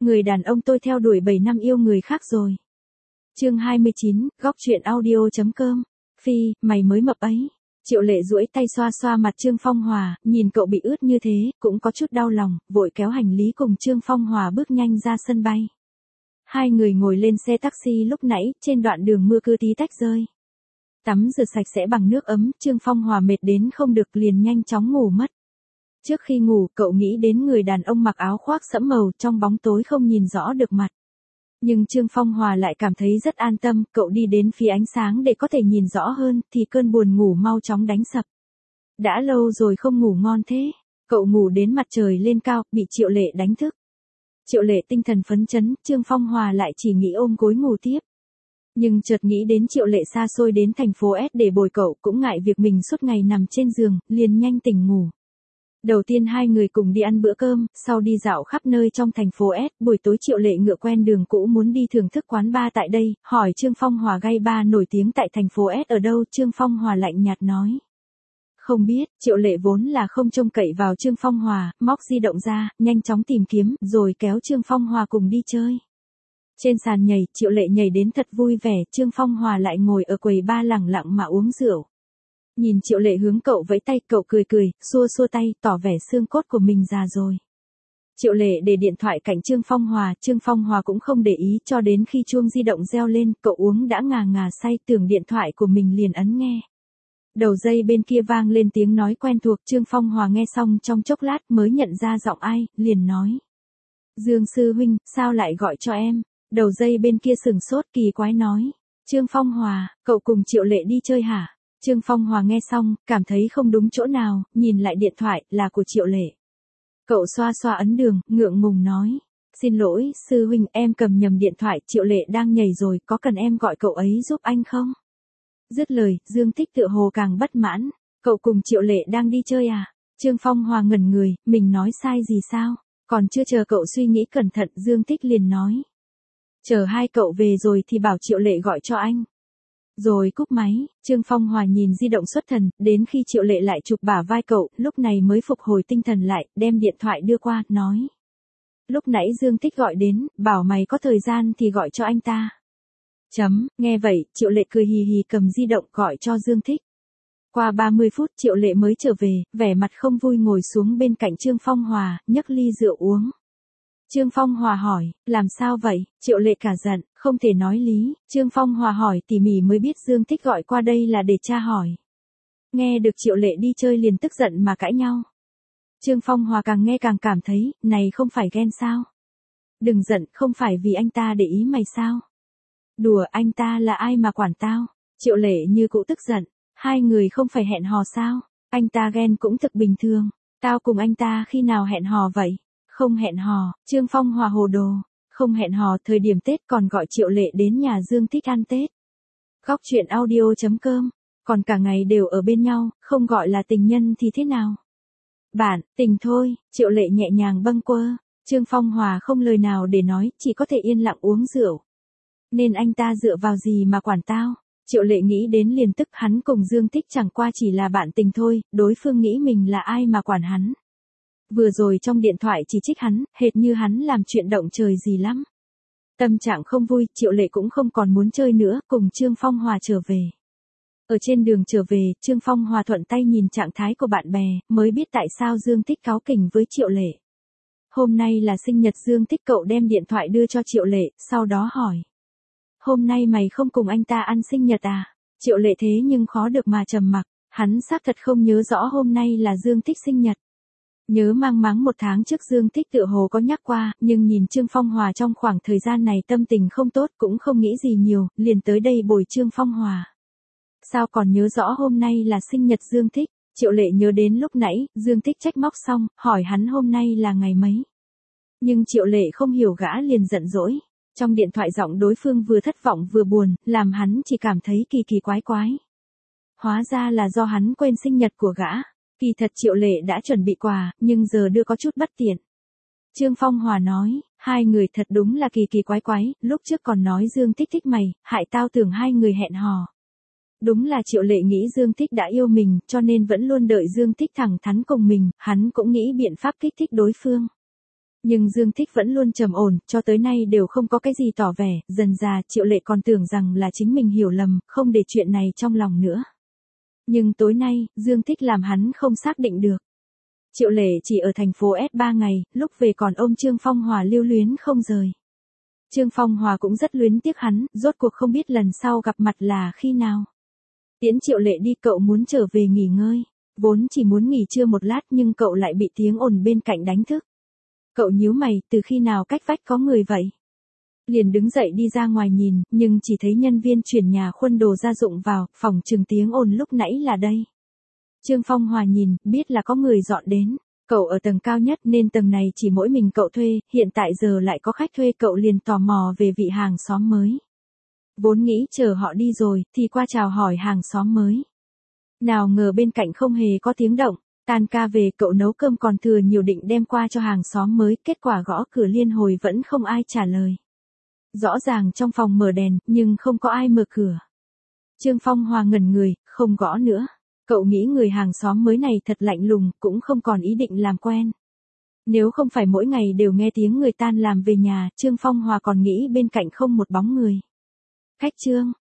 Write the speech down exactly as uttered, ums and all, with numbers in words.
Người đàn ông tôi theo đuổi bảy năm yêu người khác rồi. Chương hai mươi chín, góc truyện audio.com. Phi, mày mới mập ấy. Triệu Lệ duỗi tay xoa xoa mặt Trương Phong Hòa, nhìn cậu bị ướt như thế, cũng có chút đau lòng, vội kéo hành lý cùng Trương Phong Hòa bước nhanh ra sân bay. Hai người ngồi lên xe taxi lúc nãy, trên đoạn đường mưa cứ tí tách rơi. Tắm rửa sạch sẽ bằng nước ấm, Trương Phong Hòa mệt đến không được liền nhanh chóng ngủ mất. Trước khi ngủ, cậu nghĩ đến người đàn ông mặc áo khoác sẫm màu trong bóng tối không nhìn rõ được mặt. Nhưng Trương Phong Hòa lại cảm thấy rất an tâm, cậu đi đến phía ánh sáng để có thể nhìn rõ hơn, thì cơn buồn ngủ mau chóng đánh sập. Đã lâu rồi không ngủ ngon thế, cậu ngủ đến mặt trời lên cao, bị Triệu Lệ đánh thức. Triệu Lệ tinh thần phấn chấn, Trương Phong Hòa lại chỉ nghĩ ôm gối ngủ tiếp. Nhưng chợt nghĩ đến Triệu Lệ xa xôi đến thành phố S để bồi cậu, cũng ngại việc mình suốt ngày nằm trên giường, liền nhanh tỉnh ngủ. Đầu tiên hai người cùng đi ăn bữa cơm, sau đi dạo khắp nơi trong thành phố S, buổi tối Triệu Lệ ngựa quen đường cũ muốn đi thưởng thức quán bar tại đây, hỏi Trương Phong Hòa gay bar nổi tiếng tại thành phố S ở đâu, Trương Phong Hòa lạnh nhạt nói. Không biết, Triệu Lệ vốn là không trông cậy vào Trương Phong Hòa, móc di động ra, nhanh chóng tìm kiếm, rồi kéo Trương Phong Hòa cùng đi chơi. Trên sàn nhảy, Triệu Lệ nhảy đến thật vui vẻ, Trương Phong Hòa lại ngồi ở quầy bar lẳng lặng mà uống rượu. Nhìn Triệu Lệ hướng cậu vẫy tay, cậu cười cười, xua xua tay, tỏ vẻ xương cốt của mình già rồi. Triệu Lệ để điện thoại cạnh Trương Phong Hòa, Trương Phong Hòa cũng không để ý, cho đến khi chuông di động reo lên, cậu uống đã ngà ngà say, tưởng điện thoại của mình liền ấn nghe. Đầu dây bên kia vang lên tiếng nói quen thuộc, Trương Phong Hòa nghe xong trong chốc lát mới nhận ra giọng ai, liền nói. Dương sư huynh, sao lại gọi cho em? Đầu dây bên kia sừng sốt kỳ quái nói. Trương Phong Hòa, cậu cùng Triệu Lệ đi chơi hả? Trương Phong Hòa nghe xong, cảm thấy không đúng chỗ nào, nhìn lại điện thoại, là của Triệu Lệ. Cậu xoa xoa ấn đường, ngượng ngùng nói. Xin lỗi, sư huynh, em cầm nhầm điện thoại, Triệu Lệ đang nhảy rồi, có cần em gọi cậu ấy giúp anh không? Dứt lời, Dương Tích tựa hồ càng bất mãn. Cậu cùng Triệu Lệ đang đi chơi à? Trương Phong Hòa ngẩn người, mình nói sai gì sao? Còn chưa chờ cậu suy nghĩ cẩn thận, Dương Tích liền nói. Chờ hai cậu về rồi thì bảo Triệu Lệ gọi cho anh. Rồi cúp máy, Trương Phong Hòa nhìn di động xuất thần, đến khi Triệu Lệ lại chụp bả vai cậu, lúc này mới phục hồi tinh thần lại, đem điện thoại đưa qua, nói. Lúc nãy Dương Tích gọi đến, bảo mày có thời gian thì gọi cho anh ta. Chấm, nghe vậy, Triệu Lệ cười hì hì cầm di động gọi cho Dương Tích. Qua ba mươi phút Triệu Lệ mới trở về, vẻ mặt không vui ngồi xuống bên cạnh Trương Phong Hòa, nhấc ly rượu uống. Trương Phong Hòa hỏi, làm sao vậy? Triệu Lệ cả giận, không thể nói lý. Trương Phong Hòa hỏi tỉ mỉ mới biết Dương Tích gọi qua đây là để tra hỏi. Nghe được Triệu Lệ đi chơi liền tức giận mà cãi nhau. Trương Phong Hòa càng nghe càng cảm thấy, này không phải ghen sao? Đừng giận, không phải vì anh ta để ý mày sao? Đùa, anh ta là ai mà quản tao? Triệu Lệ như cũ tức giận, hai người không phải hẹn hò sao? Anh ta ghen cũng thực bình thường, tao cùng anh ta khi nào hẹn hò vậy? Không hẹn hò, Trương Phong Hòa hồ đồ, không hẹn hò thời điểm Tết còn gọi Triệu Lệ đến nhà Dương Tích ăn Tết. Góc truyện audio.com, còn cả ngày đều ở bên nhau, không gọi là tình nhân thì thế nào? Bạn, tình thôi, Triệu Lệ nhẹ nhàng bâng quơ, Trương Phong Hòa không lời nào để nói, chỉ có thể yên lặng uống rượu. Nên anh ta dựa vào gì mà quản tao? Triệu Lệ nghĩ đến liền tức, hắn cùng Dương Tích chẳng qua chỉ là bạn tình thôi, đối phương nghĩ mình là ai mà quản hắn. Vừa rồi trong điện thoại chỉ trích hắn, hệt như hắn làm chuyện động trời gì lắm. Tâm trạng không vui, Triệu Lệ cũng không còn muốn chơi nữa, cùng Trương Phong Hòa trở về. Ở trên đường trở về, Trương Phong Hòa thuận tay nhìn trạng thái của bạn bè, mới biết tại sao Dương Tích cáu kỉnh với Triệu Lệ. Hôm nay là sinh nhật Dương Tích, cậu đem điện thoại đưa cho Triệu Lệ, sau đó hỏi. Hôm nay mày không cùng anh ta ăn sinh nhật à? Triệu Lệ thế nhưng khó được mà trầm mặc, hắn xác thật không nhớ rõ hôm nay là Dương Tích sinh nhật. Nhớ mang máng một tháng trước Dương Tích tựa hồ có nhắc qua, nhưng nhìn Trương Phong Hòa trong khoảng thời gian này tâm tình không tốt cũng không nghĩ gì nhiều, liền tới đây bồi Trương Phong Hòa. Sao còn nhớ rõ hôm nay là sinh nhật Dương Tích? Triệu Lệ nhớ đến lúc nãy, Dương Tích trách móc xong, hỏi hắn hôm nay là ngày mấy. Nhưng Triệu Lệ không hiểu gã liền giận dỗi. Trong điện thoại giọng đối phương vừa thất vọng vừa buồn, làm hắn chỉ cảm thấy kỳ kỳ quái quái. Hóa ra là do hắn quên sinh nhật của gã. Kỳ thật Triệu Lệ đã chuẩn bị quà, nhưng giờ đưa có chút bất tiện. Trương Phong Hòa nói, hai người thật đúng là kỳ kỳ quái quái, lúc trước còn nói Dương Tích thích mày, hại tao tưởng hai người hẹn hò. Đúng là Triệu Lệ nghĩ Dương Tích đã yêu mình, cho nên vẫn luôn đợi Dương Tích thẳng thắn cùng mình, hắn cũng nghĩ biện pháp kích thích đối phương. Nhưng Dương Thích vẫn luôn trầm ổn, cho tới nay đều không có cái gì tỏ vẻ, dần dà Triệu Lệ còn tưởng rằng là chính mình hiểu lầm, không để chuyện này trong lòng nữa. Nhưng tối nay, Dương Thích làm hắn không xác định được. Triệu Lệ chỉ ở thành phố S ba ngày, lúc về còn ôm Trương Phong Hòa lưu luyến không rời. Trương Phong Hòa cũng rất luyến tiếc hắn, rốt cuộc không biết lần sau gặp mặt là khi nào. Tiễn Triệu Lệ đi, cậu muốn trở về nghỉ ngơi. Vốn chỉ muốn nghỉ trưa một lát nhưng cậu lại bị tiếng ồn bên cạnh đánh thức. Cậu nhíu mày, từ khi nào cách vách có người vậy? Liền đứng dậy đi ra ngoài nhìn, nhưng chỉ thấy nhân viên chuyển nhà khuân đồ gia dụng vào, phòng chừng tiếng ồn lúc nãy là đây. Trương Phong Hòa nhìn, biết là có người dọn đến. Cậu ở tầng cao nhất nên tầng này chỉ mỗi mình cậu thuê, hiện tại giờ lại có khách thuê, cậu liền tò mò về vị hàng xóm mới. Vốn nghĩ chờ họ đi rồi, thì qua chào hỏi hàng xóm mới. Nào ngờ bên cạnh không hề có tiếng động, tan ca về cậu nấu cơm còn thừa nhiều định đem qua cho hàng xóm mới, kết quả gõ cửa liên hồi vẫn không ai trả lời. Rõ ràng trong phòng mở đèn, nhưng không có ai mở cửa. Trương Phong Hòa ngẩn người, không gõ nữa. Cậu nghĩ người hàng xóm mới này thật lạnh lùng, cũng không còn ý định làm quen. Nếu không phải mỗi ngày đều nghe tiếng người tan làm về nhà, Trương Phong Hòa còn nghĩ bên cạnh không một bóng người. Khách Trương,